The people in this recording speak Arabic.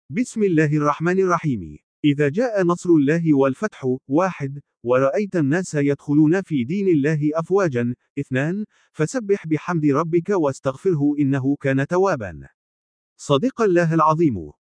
بسم الله الرحمن الرحيم. إذا جاء نصر الله والفتح. 1. ورأيت الناس يدخلون في دين الله أفواجا. 2. فسبح بحمد ربك واستغفره إنه كان توابا. صدق الله العظيم.